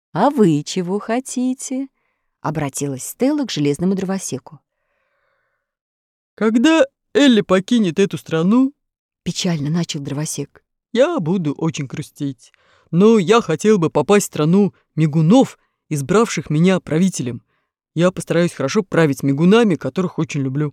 «А вы чего хотите?» — обратилась Стелла к железному дровосеку. «Когда Элли покинет эту страну, — печально начал дровосек, — я буду очень грустить. Но я хотел бы попасть в страну мигунов, избравших меня правителем. Я постараюсь хорошо править мигунами, которых очень люблю».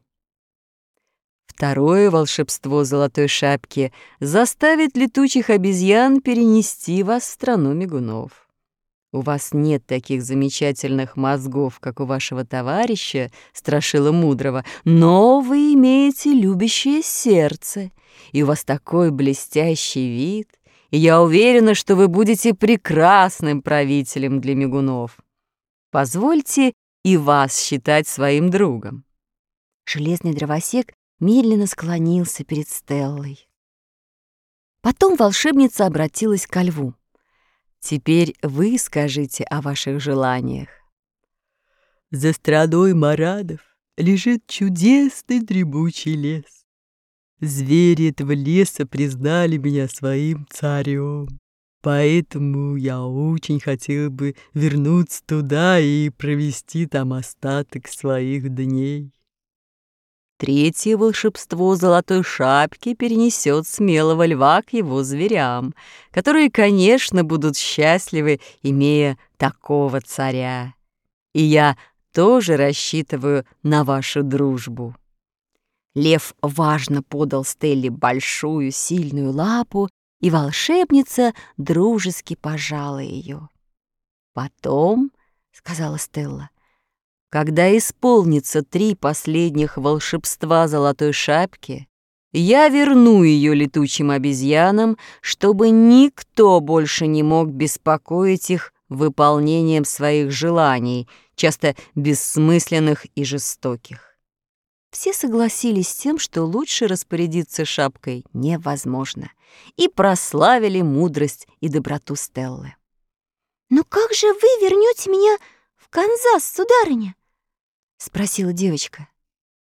Второе волшебство Золотой Шапки заставит летучих обезьян перенести вас в страну мигунов. У вас нет таких замечательных мозгов, как у вашего товарища, Страшила Мудрого, но вы имеете любящее сердце, и у вас такой блестящий вид, и я уверена, что вы будете прекрасным правителем для мигунов. Позвольте и вас считать своим другом». Железный дровосек медленно склонился перед Стеллой. Потом волшебница обратилась ко льву. «Теперь вы скажите о ваших желаниях». «За страной марадов лежит чудесный дремучий лес. Звери этого леса признали меня своим царем, поэтому я очень хотел бы вернуться туда и провести там остаток своих дней». Третье волшебство Золотой Шапки перенесет смелого льва к его зверям, которые, конечно, будут счастливы, имея такого царя. И я тоже рассчитываю на вашу дружбу. Лев важно подал Стелле большую сильную лапу, и волшебница дружески пожала ее. «Потом, — сказала Стелла, — когда исполнится 3 последних волшебства Золотой Шапки, я верну ее летучим обезьянам, чтобы никто больше не мог беспокоить их выполнением своих желаний, часто бессмысленных и жестоких». Все согласились с тем, что лучше распорядиться шапкой невозможно, и прославили мудрость и доброту Стеллы. «Но как же вы вернете меня в Канзас, сударыня?» — спросила девочка.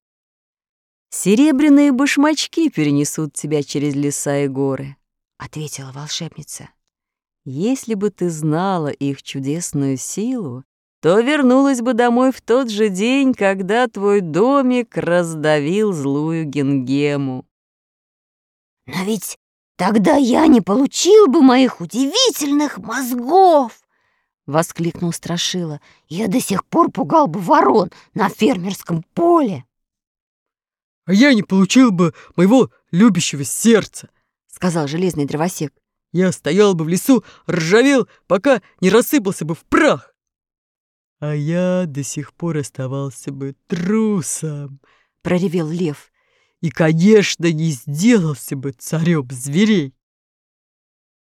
«Серебряные башмачки перенесут тебя через леса и горы», — ответила волшебница. «Если бы ты знала их чудесную силу, то вернулась бы домой в тот же день, когда твой домик раздавил злую Гингему». «Но ведь тогда я не получил бы моих удивительных мозгов!» — воскликнул Страшила. «Я до сих пор пугал бы ворон на фермерском поле». «А я не получил бы моего любящего сердца», — сказал железный дровосек. «Я стоял бы в лесу, ржавел, пока не рассыпался бы в прах. А я до сих пор оставался бы трусом», — проревел лев. «и, конечно, не сделался бы царем зверей».